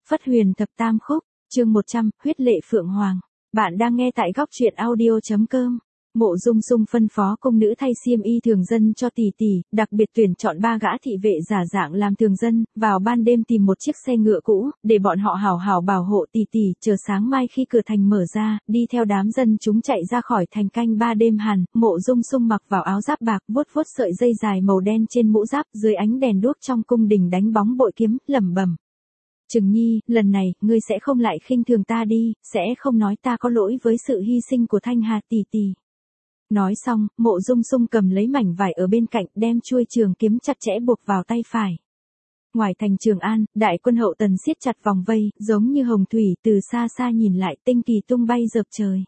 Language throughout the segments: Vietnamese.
Phất Huyền Thập Tam Khúc, chương 100, huyết lệ phượng hoàng. Bạn đang nghe tại góc truyện audio.com. Mộ Dung Sung phân phó công nữ thay xiêm y thường dân cho tỷ tỷ, đặc biệt tuyển chọn 3 gã thị vệ giả dạng làm thường dân, vào ban đêm tìm một chiếc xe ngựa cũ, để bọn họ hảo hảo bảo hộ tỷ tỷ, chờ sáng mai khi cửa thành mở ra, đi theo đám dân chúng chạy ra khỏi thành canh 3 đêm hàn. Mộ Dung Sung mặc vào áo giáp bạc, vuốt vuốt sợi dây dài màu đen trên mũ giáp, dưới ánh đèn đuốc trong cung đình đánh bóng bội kiếm, lẩm bẩm: Trừng Nhi, lần này, ngươi sẽ không lại khinh thường ta đi, sẽ không nói ta có lỗi với sự hy sinh của Thanh Hà tỷ tỷ. Nói xong, Mộ Dung Sung cầm lấy mảnh vải ở bên cạnh, đem chuôi trường kiếm chặt chẽ buộc vào tay phải. Ngoài thành Trường An, đại quân hậu tần siết chặt vòng vây, giống như hồng thủy, từ xa xa nhìn lại, tinh kỳ tung bay dợp trời.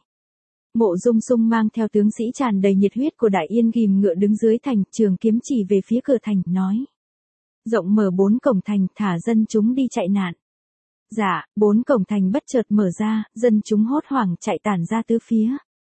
Mộ Dung Sung mang theo tướng sĩ tràn đầy nhiệt huyết của Đại Yên ghim ngựa đứng dưới thành, trường kiếm chỉ về phía cửa thành, nói: Rộng mở 4 cổng thành, thả dân chúng đi chạy nạn. Dạ, 4 cổng thành bất chợt mở ra, dân chúng hốt hoảng chạy tản ra tứ phía.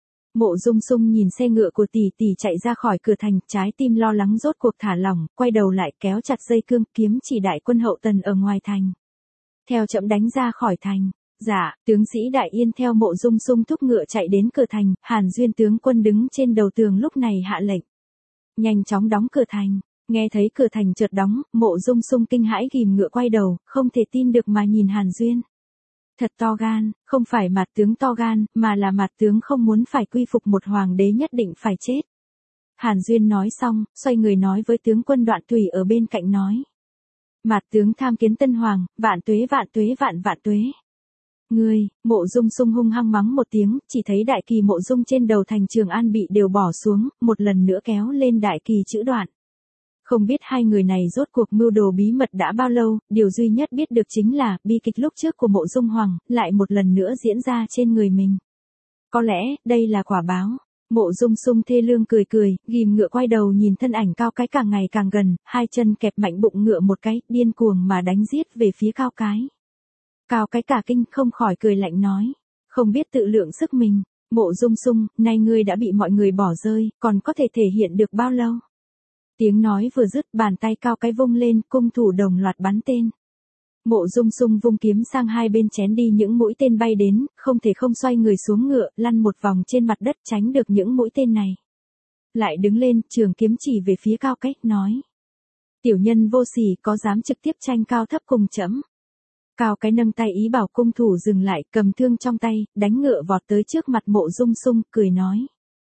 Mộ Dung Sung nhìn xe ngựa của tỷ tỷ chạy ra khỏi cửa thành, trái tim lo lắng rốt cuộc thả lỏng, quay đầu lại kéo chặt dây cương, kiếm chỉ đại quân hậu tần ở ngoài thành. Theo chậm đánh ra khỏi thành. Dạ, tướng sĩ Đại Yên theo Mộ Dung Sung thúc ngựa chạy đến cửa thành, Hàn Duyên tướng quân đứng trên đầu tường lúc này hạ lệnh: Nhanh chóng đóng cửa thành. Nghe thấy cửa thành chợt đóng, Mộ Dung Sung kinh hãi ghim ngựa quay đầu, không thể tin được mà nhìn Hàn Duyên. Thật to gan, không phải mặt tướng to gan, mà là mặt tướng không muốn phải quy phục một hoàng đế nhất định phải chết. Hàn Duyên nói xong, xoay người nói với tướng quân Đoạn Tùy ở bên cạnh nói: Mặt tướng tham kiến tân hoàng, vạn tuế vạn tuế. Ngươi, Mộ Dung Sung hung hăng mắng một tiếng, chỉ thấy đại kỳ Mộ Dung trên đầu thành Trường An bị đều bỏ xuống, một lần nữa kéo lên đại kỳ chữ Đoạn. Không biết hai người này rốt cuộc mưu đồ bí mật đã bao lâu, điều duy nhất biết được chính là, bi kịch lúc trước của Mộ Dung Hoàng, lại một lần nữa diễn ra trên người mình. Có lẽ, đây là quả báo. Mộ Dung Sung thê lương cười cười, ghim ngựa quay đầu nhìn thân ảnh Cao Cái càng ngày càng gần, hai chân kẹp mạnh bụng ngựa một cái, điên cuồng mà đánh giết về phía Cao Cái. Cao Cái cả kinh không khỏi cười lạnh nói: Không biết tự lượng sức mình, Mộ Dung Sung, nay ngươi đã bị mọi người bỏ rơi, còn có thể thể hiện được bao lâu? Tiếng nói vừa dứt, bàn tay Cao Cái vung lên, cung thủ đồng loạt bắn tên. Mộ Dung Sung vung kiếm sang hai bên chém đi những mũi tên bay đến, không thể không xoay người xuống ngựa, lăn một vòng trên mặt đất tránh được những mũi tên này. Lại đứng lên, trường kiếm chỉ về phía Cao Cái, nói: Tiểu nhân vô sỉ, có dám trực tiếp tranh cao thấp cùng trẫm? Cao Cái nâng tay ý bảo cung thủ dừng lại, cầm thương trong tay, đánh ngựa vọt tới trước mặt Mộ Dung Sung, cười nói: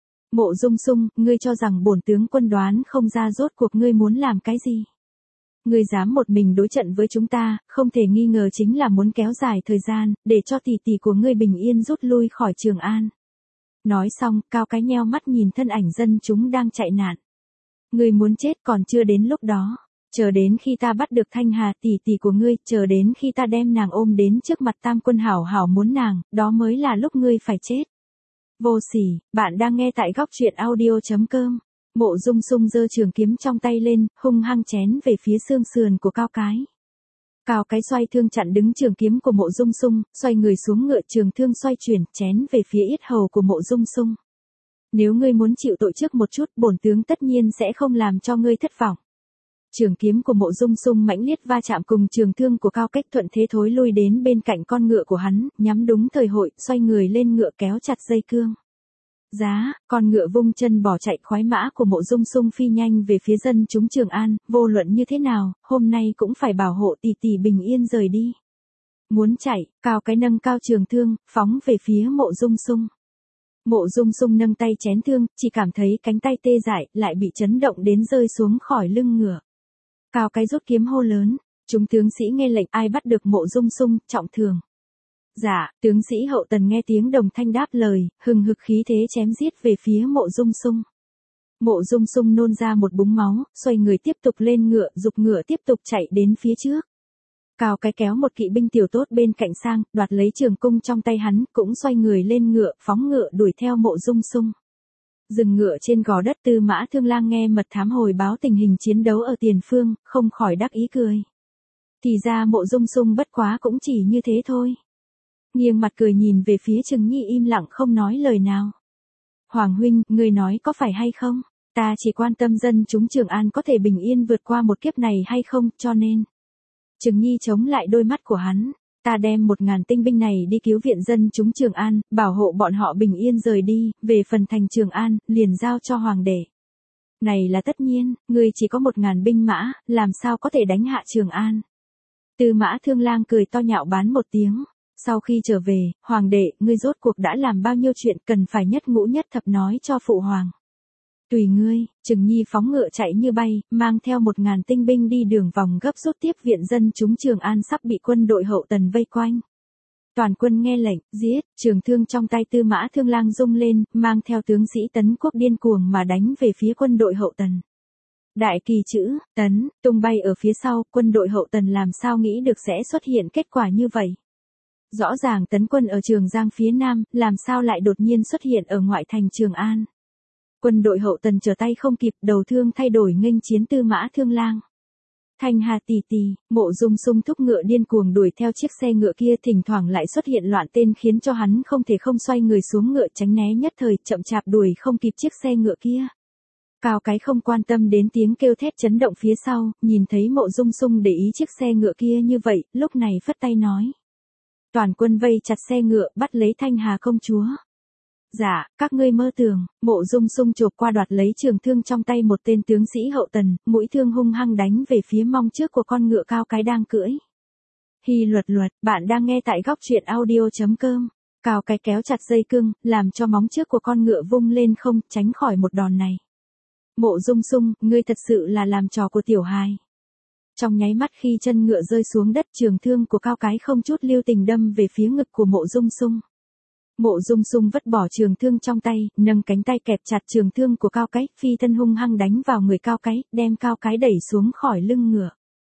Mộ Dung Sung, ngươi cho rằng bổn tướng quân đoán không ra rốt cuộc ngươi muốn làm cái gì? Ngươi dám một mình đối trận với chúng ta, không thể nghi ngờ chính là muốn kéo dài thời gian, để cho tỷ tỷ của ngươi bình yên rút lui khỏi Trường An. Nói xong, Cao Cái nheo mắt nhìn thân ảnh dân chúng đang chạy nạn. Ngươi muốn chết còn chưa đến lúc đó. Chờ đến khi ta bắt được Thanh Hà tỷ tỷ của ngươi, chờ đến khi ta đem nàng ôm đến trước mặt Tam quân hảo hảo muốn nàng, đó mới là lúc ngươi phải chết. Vô sỉ, bạn đang nghe tại góc truyện audio.com. Mộ Dung Sung giơ trường kiếm trong tay lên, hung hăng chém về phía xương sườn của Cao Cái. Cao Cái xoay thương chặn đứng trường kiếm của Mộ Dung Sung, xoay người xuống ngựa, trường thương xoay chuyển, chém về phía yết hầu của Mộ Dung Sung. Nếu ngươi muốn chịu tội trước một chút, bổn tướng tất nhiên sẽ không làm cho ngươi thất vọng. Trường kiếm của Mộ Dung Sung mãnh liệt va chạm cùng trường thương của Cao Cái, thuận thế thối lui đến bên cạnh con ngựa của hắn, nhắm đúng thời hội, xoay người lên ngựa kéo chặt dây cương. Giá, con ngựa vung chân bỏ chạy, khoái mã của Mộ Dung Sung phi nhanh về phía dân chúng Trường An, vô luận như thế nào, hôm nay cũng phải bảo hộ tỷ tỷ bình yên rời đi. Muốn chạy, Cao Cái nâng cao trường thương, phóng về phía Mộ Dung Sung. Mộ Dung Sung nâng tay chém thương, chỉ cảm thấy cánh tay tê dại, lại bị chấn động đến rơi xuống khỏi lưng ngựa. Cao Cái rút kiếm hô lớn: Chúng tướng sĩ nghe lệnh, ai bắt được Mộ Dung Sung, trọng thương. Dạ, tướng sĩ hậu tần nghe tiếng đồng thanh đáp lời, hừng hực khí thế chém giết về phía Mộ Dung Sung. Mộ Dung Sung nôn ra một búng máu, xoay người tiếp tục lên ngựa, giục ngựa tiếp tục chạy đến phía trước. Cao Cái kéo một kỵ binh tiểu tốt bên cạnh sang, đoạt lấy trường cung trong tay hắn, cũng xoay người lên ngựa, phóng ngựa đuổi theo Mộ Dung Sung. Dừng ngựa trên gò đất, Tư Mã Thương Lang nghe mật thám hồi báo tình hình chiến đấu ở tiền phương, không khỏi đắc ý cười. Thì ra Mộ Dung Sung bất quá cũng chỉ như thế thôi. Nghiêng mặt cười nhìn về phía Trừng Nhi im lặng không nói lời nào. Hoàng huynh, ngươi nói có phải hay không? Ta chỉ quan tâm dân chúng Trường An có thể bình yên vượt qua một kiếp này hay không, cho nên. Trừng Nhi chống lại đôi mắt của hắn. ta đem 1.000 tinh binh này đi cứu viện dân chúng Trường An, bảo hộ bọn họ bình yên rời đi, về phần thành Trường An, liền giao cho hoàng đệ. Này là tất nhiên, ngươi chỉ có 1.000 binh mã, làm sao có thể đánh hạ Trường An. Tư Mã Thương Lang cười to nhạo báng một tiếng. Sau khi trở về, hoàng đệ, ngươi rốt cuộc đã làm bao nhiêu chuyện cần phải nhất ngũ nhất thập nói cho phụ hoàng. Tùy ngươi, Trừng Nhi phóng ngựa chạy như bay, mang theo 1.000 tinh binh đi đường vòng gấp rút tiếp viện dân chúng Trường An sắp bị quân đội hậu tần vây quanh. Toàn quân nghe lệnh, giết, trường thương trong tay Tư Mã Thương Lang rung lên, mang theo tướng sĩ Tấn Quốc điên cuồng mà đánh về phía quân đội hậu tần. Đại kỳ chữ, Tấn, tung bay ở phía sau, quân đội hậu tần làm sao nghĩ được sẽ xuất hiện kết quả như vậy. Rõ ràng Tấn quân ở Trường Giang phía Nam, làm sao lại đột nhiên xuất hiện ở ngoại thành Trường An. Quân đội hậu tần trở tay không kịp, đầu thương thay đổi nghênh chiến Tư Mã Thương Lang. Thanh Hà tì tì, Mộ Dung Sung thúc ngựa điên cuồng đuổi theo chiếc xe ngựa kia, thỉnh thoảng lại xuất hiện loạn tên khiến cho hắn không thể không xoay người xuống ngựa tránh né, nhất thời chậm chạp đuổi không kịp chiếc xe ngựa kia. Cao Cái không quan tâm đến tiếng kêu thét chấn động phía sau, nhìn thấy Mộ Dung Sung để ý chiếc xe ngựa kia như vậy, lúc này phất tay nói. Toàn quân vây chặt xe ngựa, bắt lấy Thanh Hà công chúa. Dạ, các ngươi mơ tưởng. Mộ Dung Sung chộp qua đoạt lấy trường thương trong tay một tên tướng sĩ hậu tần, mũi thương hung hăng đánh về phía mông trước của con ngựa Cao Cái đang cưỡi. Hi luật, bạn đang nghe tại góc truyện audio.com. Cao Cái kéo chặt dây cương, làm cho móng trước của con ngựa vung lên không, tránh khỏi một đòn này. Mộ Dung Sung, ngươi thật sự là làm trò của tiểu hài. Trong nháy mắt khi chân ngựa rơi xuống đất, trường thương của Cao Cái không chút lưu tình đâm về phía ngực của Mộ Dung Sung. Mộ Dung Sung vứt bỏ trường thương trong tay, nâng cánh tay kẹp chặt trường thương của Cao Cái, phi thân hung hăng đánh vào người Cao Cái, đem Cao Cái đẩy xuống khỏi lưng ngựa.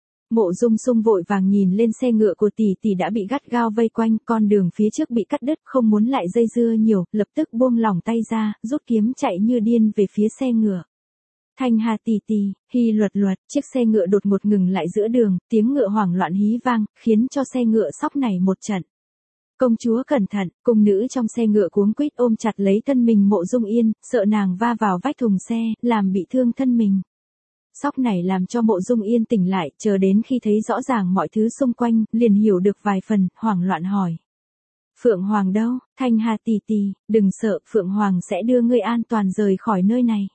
Mộ Dung Sung vội vàng nhìn lên xe ngựa của tỷ tỷ đã bị gắt gao vây quanh, con đường phía trước bị cắt đứt, không muốn lại dây dưa nhiều, lập tức buông lỏng tay ra, rút kiếm chạy như điên về phía xe ngựa. Thanh Hà tì tì, Hi luật, chiếc xe ngựa đột ngột ngừng lại giữa đường, tiếng ngựa hoảng loạn hí vang, khiến cho xe ngựa sóc nảy một trận. Công chúa cẩn thận, cung nữ trong xe ngựa cuống quýt ôm chặt lấy thân mình Mộ Dung Yên, sợ nàng va vào vách thùng xe, làm bị thương thân mình. Sóc này làm cho Mộ Dung Yên tỉnh lại, chờ đến khi thấy rõ ràng mọi thứ xung quanh, liền hiểu được vài phần, hoảng loạn hỏi. Phượng Hoàng đâu? Thanh Hà tì tì, đừng sợ, Phượng Hoàng sẽ đưa ngươi an toàn rời khỏi nơi này.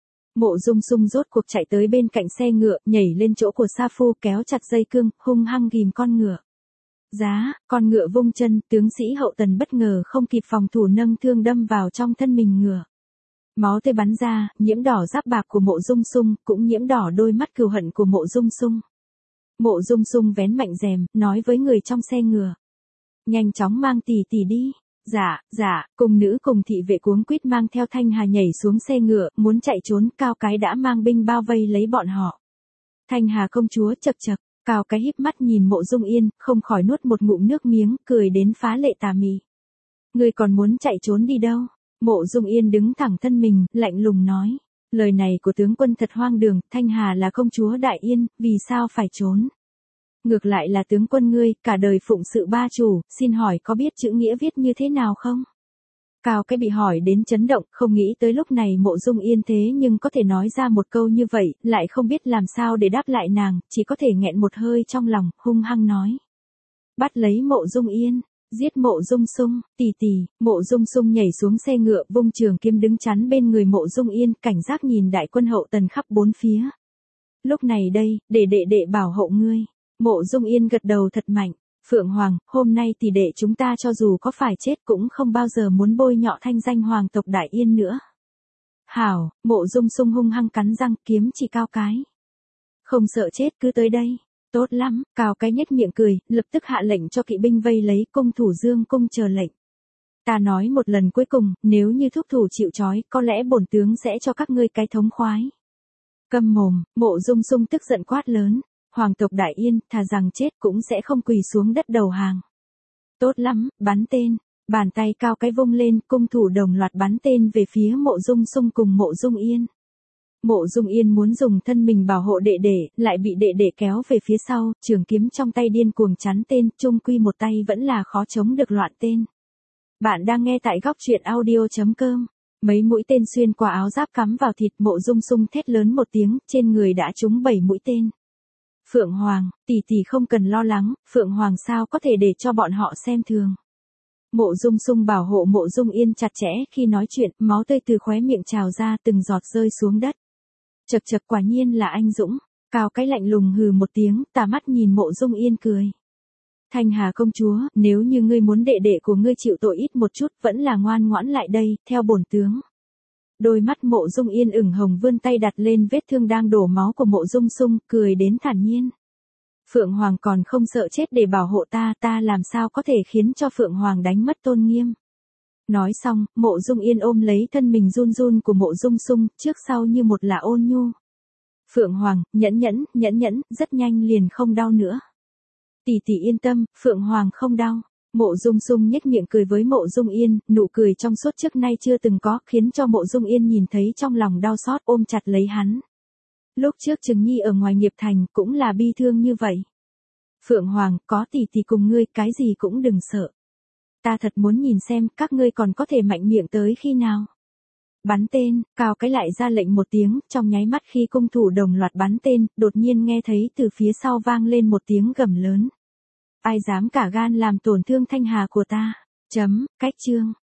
Mộ Dung Sung rốt cuộc chạy tới bên cạnh xe ngựa, nhảy lên chỗ của Sa Phu, kéo chặt dây cương, hung hăng ghìm con ngựa. Giá, con ngựa vung chân, tướng sĩ hậu tần bất ngờ không kịp phòng thủ nâng thương đâm vào trong thân mình ngựa. Máu tươi bắn ra, nhiễm đỏ giáp bạc của Mộ Dung Sung, cũng nhiễm đỏ đôi mắt cừu hận của Mộ Dung Sung. Mộ Dung Sung vén mạnh rèm, nói với người trong xe ngựa. Nhanh chóng mang tỷ tỷ đi. Dạ, cung nữ cùng thị vệ cuống quýt mang theo Thanh Hà nhảy xuống xe ngựa, muốn chạy trốn, Cao Cái đã mang binh bao vây lấy bọn họ. Thanh Hà công chúa chậc chậc, Cao Cái híp mắt nhìn Mộ Dung Yên, không khỏi nuốt một ngụm nước miếng, cười đến phá lệ tà mị. Ngươi còn muốn chạy trốn đi đâu? Mộ Dung Yên đứng thẳng thân mình, lạnh lùng nói. Lời này của tướng quân thật hoang đường, Thanh Hà là công chúa Đại Yên, vì sao phải trốn? Ngược lại là tướng quân ngươi, cả đời phụng sự ba chủ, xin hỏi có biết chữ nghĩa viết như thế nào không? Cao Cái bị hỏi đến chấn động, không nghĩ tới lúc này Mộ Dung Yên thế nhưng có thể nói ra một câu như vậy, lại không biết làm sao để đáp lại nàng, chỉ có thể nghẹn một hơi trong lòng, hung hăng nói. Bắt lấy Mộ Dung Yên, giết Mộ Dung Sung, tì tì, Mộ Dung Sung nhảy xuống xe ngựa, vung trường kiếm đứng chắn bên người Mộ Dung Yên, cảnh giác nhìn đại quân hậu tần khắp bốn phía. Lúc này đây, để đệ bảo hộ ngươi. Mộ Dung Yên gật đầu thật mạnh. Phượng Hoàng, hôm nay tỷ đệ chúng ta cho dù có phải chết cũng không bao giờ muốn bôi nhọ thanh danh hoàng tộc Đại Yên nữa. Hảo, Mộ Dung Sung hung hăng cắn răng, kiếm chỉ Cao Cái. Không sợ chết cứ tới đây. Tốt lắm, Cao Cái nhếch miệng cười, lập tức hạ lệnh cho kỵ binh vây lấy cung thủ Dương cung chờ lệnh. Ta nói một lần cuối cùng, nếu như thúc thủ chịu trói, có lẽ bổn tướng sẽ cho các ngươi cái thống khoái. Câm mồm, Mộ Dung Sung tức giận quát lớn. Hoàng tộc Đại Yên, thà rằng chết cũng sẽ không quỳ xuống đất đầu hàng. Tốt lắm, bắn tên. Bàn tay Cao Cái vung lên, cung thủ đồng loạt bắn tên về phía Mộ Dung Sung cùng Mộ Dung Yên. Mộ Dung Yên muốn dùng thân mình bảo hộ đệ đệ, lại bị đệ đệ kéo về phía sau, trường kiếm trong tay điên cuồng chắn tên, chung quy một tay vẫn là khó chống được loạn tên. Bạn đang nghe tại góc truyện audio.com. Mấy mũi tên xuyên qua áo giáp cắm vào thịt, Mộ Dung Sung thét lớn một tiếng, trên người đã trúng 7 mũi tên. Phượng Hoàng, tỷ không cần lo lắng, Phượng Hoàng sao có thể để cho bọn họ xem thường. Mộ Dung Sung bảo hộ Mộ Dung Yên chặt chẽ khi nói chuyện, máu tươi từ khóe miệng trào ra từng giọt rơi xuống đất. Chật chật quả nhiên là anh dũng, Cao cái lạnh lùng hừ một tiếng, tà mắt nhìn Mộ Dung Yên cười. Thanh Hà công chúa, nếu như ngươi muốn đệ đệ của ngươi chịu tội ít một chút, vẫn là ngoan ngoãn lại đây, theo bổn tướng. Đôi mắt Mộ Dung Yên ửng hồng vươn tay đặt lên vết thương đang đổ máu của Mộ Dung Sung, cười đến thản nhiên. Phượng Hoàng còn không sợ chết để bảo hộ ta làm sao có thể khiến cho Phượng Hoàng đánh mất tôn nghiêm. Nói xong, Mộ Dung Yên ôm lấy thân mình run run của Mộ Dung Sung, trước sau như một là ôn nhu. Phượng Hoàng, nhẫn, rất nhanh liền không đau nữa. Tỷ yên tâm, Phượng Hoàng không đau. Mộ Dung Sung nhếch miệng cười với Mộ Dung Yên, nụ cười trong suốt trước nay chưa từng có, khiến cho Mộ Dung Yên nhìn thấy trong lòng đau xót, ôm chặt lấy hắn. Lúc trước Trừng Nhi ở ngoài nghiệp thành cũng là bi thương như vậy. Phượng Hoàng, có tỷ cùng ngươi, cái gì cũng đừng sợ. Ta thật muốn nhìn xem các ngươi còn có thể mạnh miệng tới khi nào. Bắn tên, Cao cái lại ra lệnh một tiếng, trong nháy mắt khi cung thủ đồng loạt bắn tên, đột nhiên nghe thấy từ phía sau vang lên một tiếng gầm lớn. Ai dám cả gan làm tổn thương Thanh Hà của ta? Cách chương.